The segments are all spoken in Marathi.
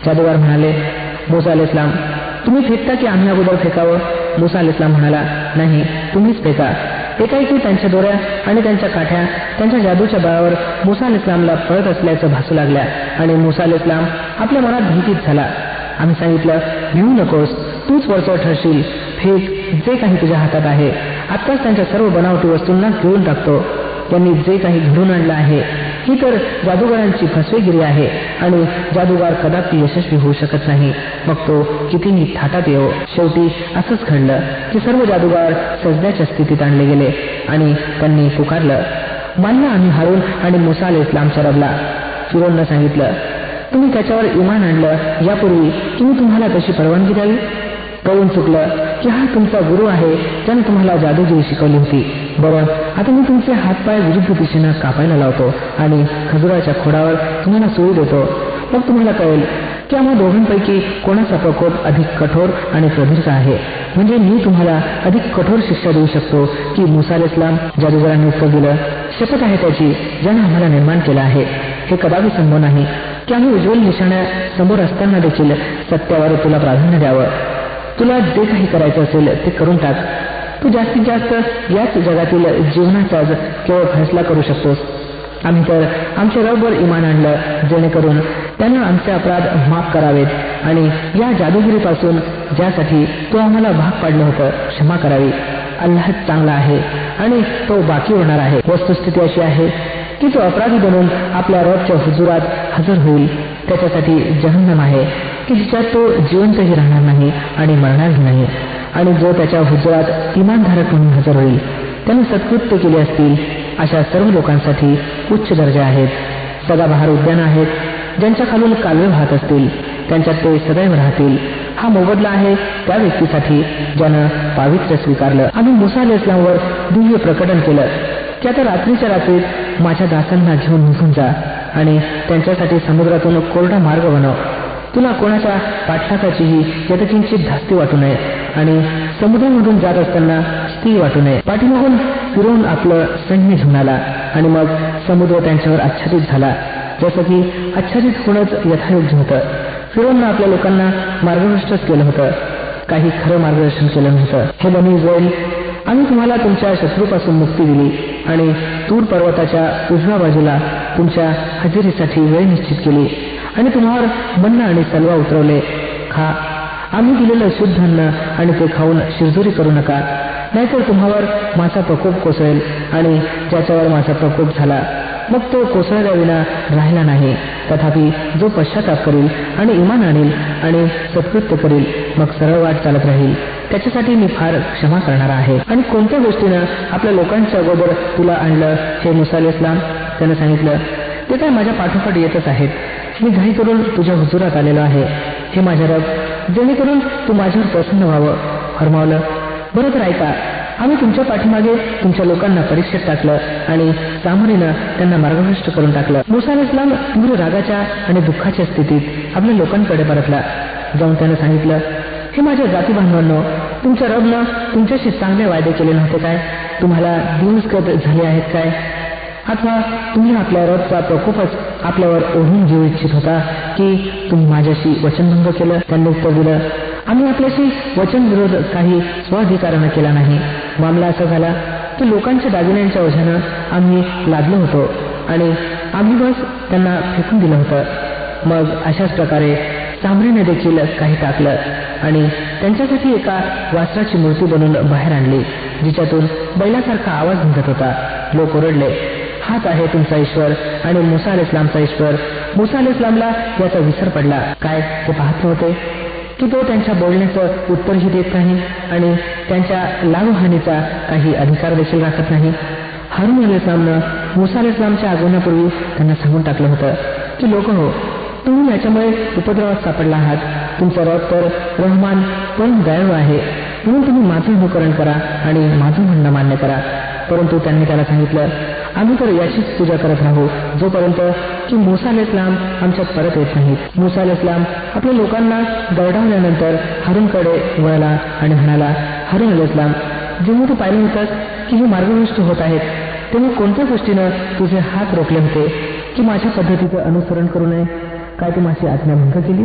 जादूगार म्हणाले, मूसा अलैहिस्सलाम, तुम्ही फेकता की आम्ही अगोदर फेकावं? मूसा अलैहिस्सलाम म्हणाला, नाही, तुम्हीच फेका. एकाएकी त्यांच्या दोऱ्या आणि त्यांच्या काठ्या त्यांच्या जादूच्या बळावर मूसा अलैहिस्सलामला पळत असल्याचं भासू लागल्या आणि मूसा अलैहिस्सलाम आपल्या मनात भीतीत झाला. आम्ही सांगितलं, भिवू नकोस, तूच वरचढ ठरशील, फेक जे काही तुझ्या हातात आहे. आत्ताच त्यांच्या सर्व बनावटी वस्तूंना गिळून टाकतो. त्यांनी जे काही घडून आणलं आहे ही तर जादूगारांची फसवेगिरी आहे आणि जादूगार कदापि यशस्वी होऊ शकत नाही, मग तो कितीही थाटात येवो. शेवटी असंच घडलं की सर्व जादूगार सजद्याच्या स्थितीत आणले गेले आणि त्यांनी पुकारलं, मानलं आम्ही हारून आणि मूसा अलैहिस्सलामच्या रबला. फिरोननं सांगितलं, तुम्ही त्याच्यावर इमान आणलं यापूर्वी की मी तुम्हाला तशी परवानगी द्यावी? कळून चुकलं की हा तुमचा गुरु आहे ज्याने तुम्हाला जादूगिरी शिकवली होती. बरं, आता मी तुमचे हातपाय विरुद्ध दिशेनं कापायला लावतो आणि खजुराच्या खोडावर तुम्हाला सुई देतो. मग तुम्हाला कळेल की आम्हा दोघांपैकी कोणाचा प्रकोप अधिक कठोर आणि प्रदीर्घ आहे. म्हणजे मी तुम्हाला अधिक कठोर शिक्षा देऊ शकतो की मूसा अलैहिस्सलाम? जादूगारांनी उत्तर दिलं, शपथ आहे त्याची ज्याने आम्हाला निर्माण केलं आहे. हे कदापि संभव नाही की आम्ही उज्ज्वल निशाण्या समोर असताना देखील सत्यावर तुला प्राधान्य द्यावं. तुला जे काही करायचं असेल ते करून टाक. तू जास्तीत जास्त याच जगातील जीवनाचाच केवळ फैसला करू शकतोस. आम्ही तर आमच्या रबवर इमान आणलं जेणेकरून त्यानं आमचे अपराध माफ करावेत आणि या जादूगिरीपासून ज्यासाठी तो आम्हाला भाग पाडलं होतं क्षमा करावी. अल्लाह चांगला आहे आणि तो बाकी होणार आहे. वस्तुस्थिती अशी आहे की तो अपराधी बनून आपल्या रबच्या हुजुरात हजर होईल. त्याच्यासाठी जहन्नम आहे की जिच्यात तो जिवंतही राहणार नाही आणि मरणारही नाही. आणि जो त्याच्या हुजुरात इमानधारक म्हणून हजर होईल त्याने सत्कृत्य केली असतील अशा सर्व लोकांसाठी उच्च दर्जा आहेत. सदाबहार उद्यानं आहेत ज्यांच्या खालून कालवे वाहत असतील, त्यांच्यात ते सदैव राहतील. हा मोबदला आहे त्या व्यक्तीसाठी ज्यानं पावित्र्य स्वीकारलं. आम्ही मूसा अलैहिस्सलामवर दिव्य प्रकटन केलं की आता रात्रीच्या रात्रीत माझ्या दासांना घेऊन निघून जा आणि त्यांच्यासाठी समुद्रातून कोरडा मार्ग बनव. तुला कोणाच्या पाठलागाचीही यथकिंचित धास्ती वाटू नये आणि समुद्रामधून जात असताना स्थिर वाटू नये. पाठीमागून फिरवून आपलं सैन्य घेऊन आला आणि मग समुद्र त्यांच्यावर आच्छादित झाला जसं की आच्छादित होणंच यथायोग्य होतं. फिरवून आपल्या लोकांना मार्गभ्रष्टच केलं होतं, काही खरं मार्गदर्शन केलं नव्हतं. हे बनी इस्राईल, आम्ही तुम्हाला तुमच्या शत्रूपासून मुक्ती दिली आणि तूर पर्वताच्या उजव्या बाजूला तुमच्या हजेरीसाठी वेळ निश्चित केली आणि तुम्हावर मन्ना आणि सलवा उतरवले. खा, आम्ही दिलेलं शुद्ध अन्न आणि ते खाऊन शिरजोरी करू नका, नाहीतर तुम्हावर माझा प्रकोप कोसळेल आणि ज्याच्यावर माझा प्रकोप झाला मग तो कोसळल्याविना राहिला नाही. तथापि जो पश्चाताप करील आणि इमान आणील आणि सत्कृत्य करील मग सरळ वाट चालत राहील त्याच्यासाठी मी फार क्षमा करणार आहे. आणि कोणत्या गोष्टीनं आपल्या लोकांच्या अगोदर तुला आणलं हे मूसा अलैहिस्सलाम? त्यानं सांगितलं, ते काय माझ्या पाठोपाठ येतच आहेत. मी घाई करून तुझ्या हुजुरात आलेलो आहे हे माझ्या रब, जेणेकरून तू माझ्यावर प्रसन्न व्हावं. फरमावलं, बरं तर ऐका, आम्ही तुमच्या पाठीमागे तुमच्या लोकांना परीक्षेत टाकलं आणि सामरीनं त्यांना मार्गभ्रष्ट करून टाकलं. मूसा अलैहिस्सलाम तीव्र रागाच्या आणि दुःखाच्या स्थितीत आपल्या लोकांकडे परतला. जाऊन त्यानं सांगितलं, हे माझ्या जाती बांधवांनो, तुमच्या रबनं तुमच्याशी चांगले वायदे केले नव्हते काय? तुम्हाला दिवसगत झाले आहेत काय? अथवा तुम्ही आपल्या रबचा प्रकोपच आपल्यावर ओढून घेऊ इच्छित होता की तुम्ही माझ्याशी वचनभंग केलं? त्यांनी उत्तर दिलं, आम्ही आपल्याशी वचनविरोध काही स्वाधिकारानं केला नाही. मामला असा झाला की लोकांच्या दागिन्यांच्या ओझ्यानं आम्ही लादलो होतो आणि आम्ही बस त्यांना फेकून दिलं होतं. मग अशाच प्रकारे सामरीने देखील काही टाकलं आणि त्यांच्यासाठी एका वासराची मूर्ती बनवून बाहेर आणली जिच्यातून बैलासारखा आवाज निघत होता. लोक ओरडले, हाच आहे तुमचा ईश्वर आणि मूसा अलैहिस्सलामचा ईश्वर. मूसा अलैहिस्सलामला याचा विसर पडला. काय ते पाहत नव्हते की तो त्यांच्या बोलण्याचं उत्तरही देत नाही आणि त्यांच्या लावहानीचा काही अधिकार देखील राखत नाही? हारून अलैहिस्सलामनं मूसा अलैहिस्सलामच्या आगमनापूर्वी त्यांना सांगून टाकलं होतं की लोक हो, तुम्ही याच्यामुळे उपद्रवात सापडला आहात. तुमचा रब तर रहमान पण दयाळू आहे, म्हणून तुम्ही माझं अनुकरण करा आणि माझं म्हणणं मान्य करा. परंतु त्यांनी त्याला सांगितलं, आम्ही तर याचीच पूजा करत राहू जोपर्यंत की मूसा अलैहिस्सलाम आमच्यात परत येत नाहीत. मूसा अलैहिस्सलाम आपल्या लोकांना दरडावल्यानंतर हारूनकडे वळला आणि म्हणाला, हारून अलैहिस्सलाम, जेव्हा तू पाहिलं होतंस की हे मार्गभ्रष्ट होत आहेत तेव्हा कोणत्या गोष्टीनं तुझे हात रोखले होते की माझ्या पद्धतीचं अनुसरण करू नये? काय तू माझी आज्ञा भंग केलीस?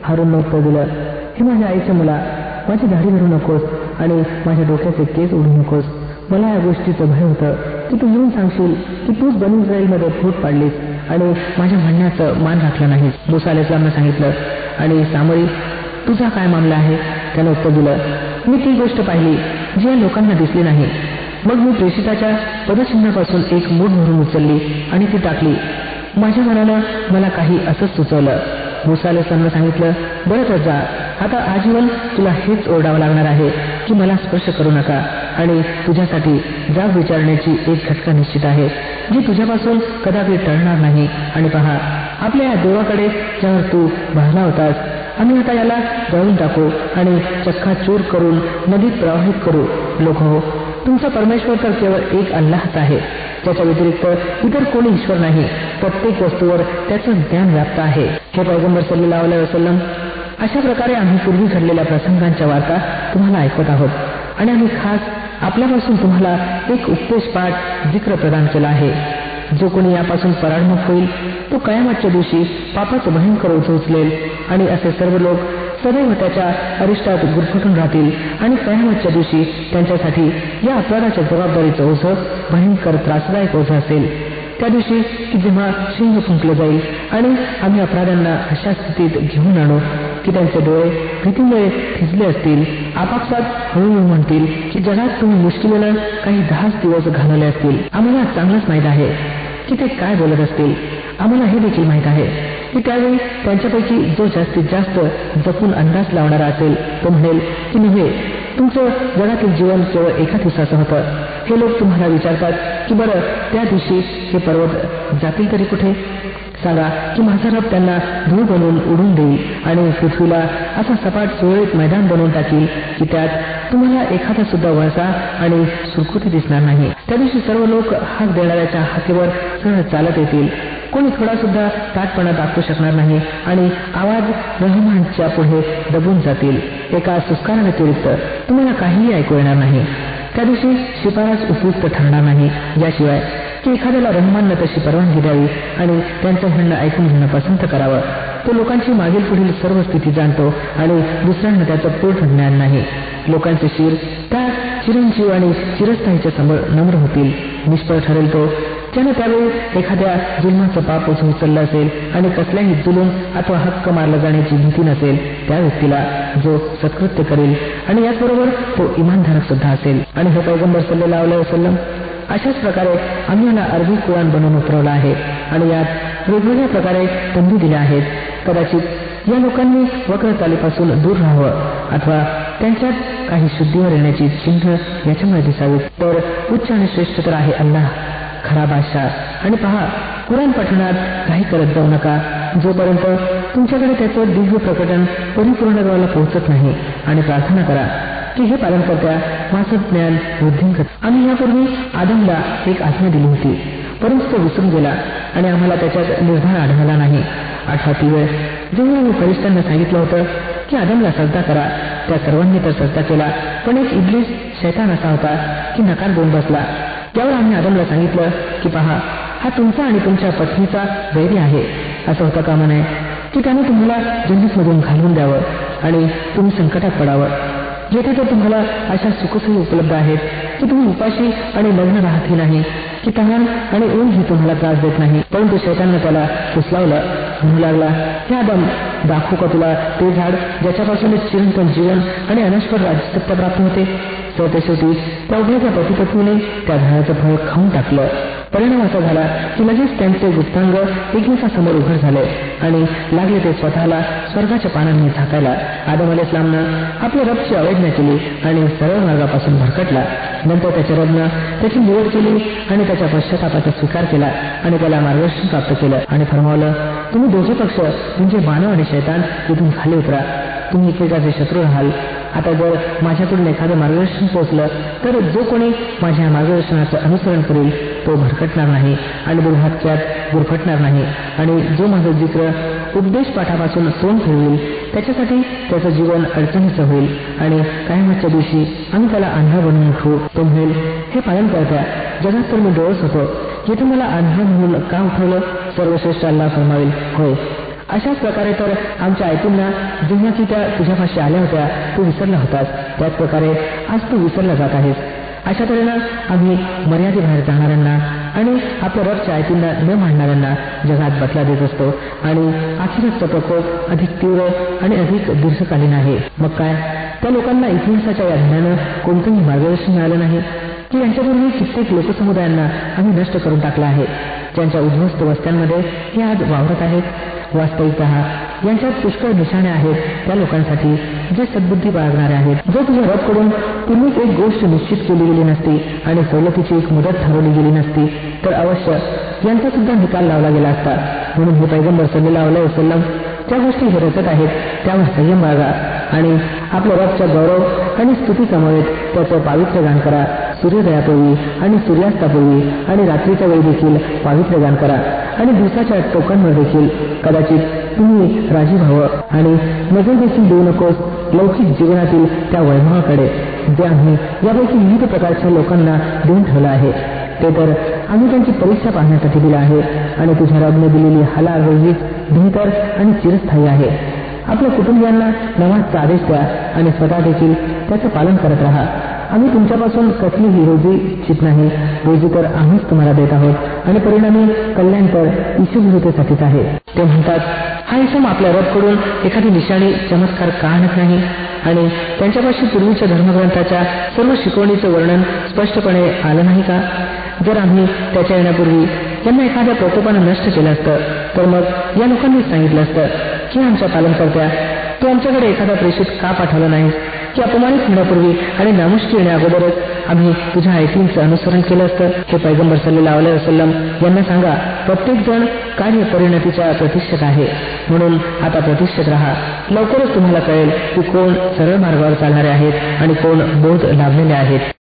हारूननं उत्तर दिलं, हे माझ्या आईच्या मुला, माझी दाढी धरू नकोस आणि माझ्या डोक्याचे केस ओढू नकोस. मला या गोष्टीचं भय होतं की तू येऊन सांगशील की तूच बनी इस्राईलमध्ये फूट पाडलीस आणि माझ्या म्हणण्याचं मान राखलं नाहीस. मूसा अलैहिस्सलामनं सांगितलं, आणि सामरी, तुझा काय मामला आहे? त्यानं उत्तर दिलं, मी ती गोष्ट पाहिली जी या लोकांना दिसली नाही. मग मी प्रेषिताच्या पदचिन्हापासून एक मूठ भरून उचलली आणि ती टाकली. माझ्या मनानं मला काही असंच सुचवलं. मूसा अलैहिस्सलामनं सांगितलं, बरं तर जा, आता आजीवन तुला हेच ओरडावं लागणार आहे की मला स्पर्श करू नका, आणि तुझ्यासाठी जाब विचारण्याची एक घटका निश्चित आहे जी तुझ्यापासून कदापि टळणार नाही. आणि पहा, आपल्या या देवाकडे ज्यावर तू बहला होतास, आम्ही आता याला जळून टाकू आणि चक्काचूर करून नदीत प्रवाहित करू. लोक हो, तुमचा परमेश्वर तर केवळ एक अल्लाहच आहे, त्याच्या व्यतिरिक्त इतर कोणी ईश्वर नाही. प्रत्येक वस्तूवर त्याचं ज्ञान व्याप्त आहे. हे पैगंबर सल्लल्लाहु अलैहि वसल्लम, अशा प्रकारे आम्ही पूर्वी घडलेल्या प्रसंगांच्या वार्ता तुम्हाला ऐकवत आहोत, आणि आम्ही खास आपल्यापासून तुम्हाला एक उपदेशपाठ जिक्र प्रदान केला आहे. जो कोणी यापासून पराडमुख होईल तो कयामतच्या दिवशी पापाचं भयंकर ओझं उचलेल, आणि असे सर्व लोक सदैव त्याच्या अरिष्टात गुरफटून राहतील, आणि कयामतच्या दिवशी त्यांच्यासाठी या अपराधाच्या जबाबदारीचं ओझं भयंकर त्रासदायक ओझं असेल. त्या दिवशी की जेव्हा शिंग फुंकलं जाईल आणि आम्ही अपराध्यांना अशा स्थितीत घेऊन आणू की त्यांचे डोळे भीतीमुळे थिजले असतील, आपापसात हळूहळू म्हणतील की जगात तुम्ही मुश्किलीनं काही 10 दिवस घालवले असतील. आम्हाला चांगलंच माहीत आहे की ते काय बोलत असतील. आम्हाला हे देखील माहीत आहे की त्यावेळी त्यांच्यापैकी जो जास्तीत जास्त जपून अंदाज लावणारा असेल तो म्हणेल की नव्हे, तुमचं जगातील जीवन केवळ एका दिवसाचं होतं. हे लोक तुम्हाला विचारतात की बरं त्या दिवशी हे पर्वत जातील तरी कुठे? सांगा की माझा रब त्यांना धूळ बनवून उडून देईल आणि पृथ्वीला असा सपाट सुरळीत मैदान बनवून टाकील की त्यात तुम्हाला एखादा सुद्धा वळसा आणि सुरकुती दिसणार नाही. त्या दिवशी सर्व लोक हाक देणाऱ्याच्या हाकेवर सहज चालत येतील. कोणी थोडा सुद्धा ताटपणा दाखवू शकणार नाही आणि आवाज रहमानच्या पुढे दबून जातील. एका सुस्काराव्यतिरिक्त तुम्हाला काहीही ऐकू येणार नाही. त्या दिवशी शिफारस उपयुक्त ठरणार नाही, याशिवाय की एखाद्याला रहमाननं तशी परवानगी द्यावी आणि त्यांचं म्हणणं ऐकून घेणं पसंत करावं. तो लोकांची मागील पुढील सर्व स्थिती जाणतो आणि दुसऱ्यांना त्याचं पूर्ण ज्ञान नाही. लोकांचे शिर त्या चिरंजीव आणि चिरस्थायीच्या समोर नम्र होतील. निष्फळ ठरेल तो ज्यानं त्यावेळी एखाद्या जुलमाचं पाप उचललं असेल आणि कसल्याही जुलूम अथवा हक्क मारला जाण्याची भीती नसेल त्या व्यक्तीला जो सत्कृत्य करेल, आणि याचबरोबर तो इमानधारक सुद्धा असेल. आणि हे पैगंबर सल्लल्लाहु अलैहि वसल्लम, अशाच प्रकारे आम्ही याला अरबी कुराण बनवून उतरवला आहे आणि यात वेगवेगळ्या प्रकारे तंबी दिल्या आहेत. कदाचित या लोकांनी वक्र चालीपासून दूर राहावं अथवा त्यांच्यात काही शुद्धीवर येण्याची चिन्ह याच्यामुळे दिसावीत. तर उच्च आणि श्रेष्ठ तर आहे अल्लाह, खरा बादशाह. आणि पहा, कुराण पठणात काही करत जाऊ नका जोपर्यंत तुमच्याकडे त्याचं दिव्य प्रकटन परिपूर्णत्वाला पोहोचत नाही, आणि प्रार्थना करा की हे पालनकर्त्या माझं ज्ञान वृद्धिंकर. आम्ही यापूर्वी आदमला एक आज्ञा दिली होती, परंतु तो विसरून गेला आणि आम्हाला त्याच्यात निर्धार आढळला नाही. 8वी वेळ जेव्हा आम्ही फरिश्त्यांना सांगितलं होतं की आदमला सजदा करा, त्या सर्वांनी तर सजदा केला, पण एक इब्लीस शैतान असा होता की नकार देऊन बसला. त्यावर आम्ही आदमला सांगितलं की पहा, हा तुमचा आणि तुमच्या पत्नीचा वैरी आहे. असं होतं कामा नये की त्याने तुम्हाला जन्नतमधून घालवून द्यावं आणि तुम्ही संकटात पडावं. जेथे तर तुम्हाला अशा सुखसोयी उपलब्ध आहेत की तुम्ही उपाशी आणि लग्न राहतही नाही, की तहान आणि ऊनही तुम्हाला त्रास देत नाही. परंतु शैताननं त्याला फुसलावलं. म्हणू लागला, हे आदम, दाखवू का तुला ते झाड ज्याच्यापासून एक चिरंतन जीवन आणि अनश्वर राज्यसत्ता प्राप्त होते? शेवटी त्या उभयच्या पतीपत्नीने त्या झाडाचं फळ खाऊन टाकलं. परिणाम असा झाला की लगेच त्यांचे गुप्तांग एकमेकांसमोर उघड झाले आणि लागले ते स्वतःला स्वर्गाच्या पानांनी झाकायला. आदम अलैहिस्सलामनं आपल्या रबची अवज्ञा केली आणि सरळ मार्गापासून भरकटला. नंतर त्याच्या रबनं त्याची निवड केली आणि त्याच्या पश्चातापाचा स्वीकार केला आणि त्याला मार्गदर्शन प्राप्त केलं आणि फरमावलं, तुम्ही दोघे पक्ष म्हणजे मानव आणि शैतान इथून खाली उतरा. तुम्ही एकमेकाचे शत्रू राहाल. आता जर माझ्याकडून एखादं मार्गदर्शन पोहोचलं तर जो कोणी माझ्या मार्गदर्शनाचं अनुसरण करेल तो भरकटणार नाही आणि दुर्भाग्यात गुरफटणार नाही. आणि जो माझं जिक्र उपदेश पाठापासून तोंड फिरवेल त्याच्यासाठी त्याचं जीवन अडचणीचं होईल आणि कायमतच्या दिवशी आम्ही त्याला आंधळा बनवून उठवू. तो म्हणेल, हे पालन करत्या, जगात तर मी डोळस होतो, येथे मला आंधळा म्हणून का उठवलं? सर्वश्रेष्ठ अल्लाह फरमावेल, होय, अशाच प्रकारे तर आमच्या आयतींना जेव्हा की त्या तुझ्यापाशी आल्या होत्या तू विसरला होतास, त्याच प्रकारे आज तू विसरला जात आहेस. अशा तऱ्हेनं आम्ही मर्यादेबाहेर जाणाऱ्यांना आणि आपल्या रबच्या आयतींना न मांडणाऱ्यांना जगात बदला देत असतो आणि अखेरचा प्रकोप अधिक तीव्र आणि अधिक दीर्घकालीन आहे. मग काय त्या लोकांना इतिहासाच्या या धड्यानं कोणतंही मार्गदर्शन मिळालं नाही की यांच्यापूर्वी कित्येक लोकसमुदायांना आम्ही नष्ट करून टाकला आहे, ज्यांच्या उद्ध्वस्त वस्त्यांमध्ये हे आज वावरत आहेत. वास्तविकतः यांच्यात पुष्कळ निशाणे आहेत त्या लोकांसाठी जे सद्बुद्धी बाळगणारे आहेत. जर तुझ्या रबकडून पूर्वीच एक गोष्ट निश्चित केली गेली नसती आणि सवलतीची एक मुदत ठरवली गेली नसती तर अवश्य यांचा सुद्धा निकाल लावला गेला असता. म्हणून हे पैगंबर सल्लल्लाहु अलैहि वसल्लम ज्या गोष्टी हे रचत आहेत त्यावर संयम बाळगा आणि आपल्या रबच्या गौरव आणि स्तुती समवेत त्याचं पावित्र्य गान करा. सूर्योदयापूर्वी आणि सूर्यास्तापूर्वी आणि रात्रीच्या वेळी देखील पावित्र्य गान करा आणि दिवसाच्या टोकांवर देखील कदाचित तुम्ही राजी व्हावं आणि नजर देखील देऊ नकोस लौकिक जीवनातील त्या वैभवाकडे जे आम्ही यापैकी विविध प्रकारच्या लोकांना देऊन ठेवलं आहे. ते तर आम्ही त्यांची परीक्षा पाहण्यासाठी दिलं आहे आणि तुझ्या रबने दिलेली हलाल रोजी बेहतर आणि चिरस्थायी आहे. आपल्या कुटुंबियांना नमाजचा आदेश द्या आणि स्वतः देखील त्याचं पालन करत राहा. आम्ही तुमच्यापासून कसलीही रोजी इच्छित नाही. रोजी तर आम्हीच तुम्हाला देत आहोत आणि परिणामी कल्याण तर ईशुभूतेसाठीच आहे. ते म्हणतात, हा इसम आपल्या रबकडून एखादी निशाणी चमत्कार का आणत नाही आणि त्यांच्यापाशी पूर्वीच्या धर्मग्रंथाच्या सर्व शिकवणीचं वर्णन स्पष्टपणे आलं नाही का? जर आम्ही त्याच्या येण्यापूर्वी यांना एखाद्या प्रकोपानं नष्ट केलं असतं तर मग या लोकांनी सांगितलं असतं की आमच्या पालनकर्त्या तू आमच्याकडे एखादा प्रेषित का पाठवला नाहीस की अपमानित होण्यापूर्वी आणि नामुष्की येण्या अगोदरच आम्ही तुझ्या आयतींचं अनुसरण केलं असतं. हे पैगंबर सल्लल्लाहु अलैहि वसल्लम यांना सांगा, प्रत्येक जण कार्य परिणतीच्या प्रतिष्ठक आहे, म्हणून आता प्रतिष्ठक राहा. लवकरच तुम्हाला कळेल की कोण सरळ मार्गावर चालणारे आहेत आणि कोण बोध लाभलेले आहेत.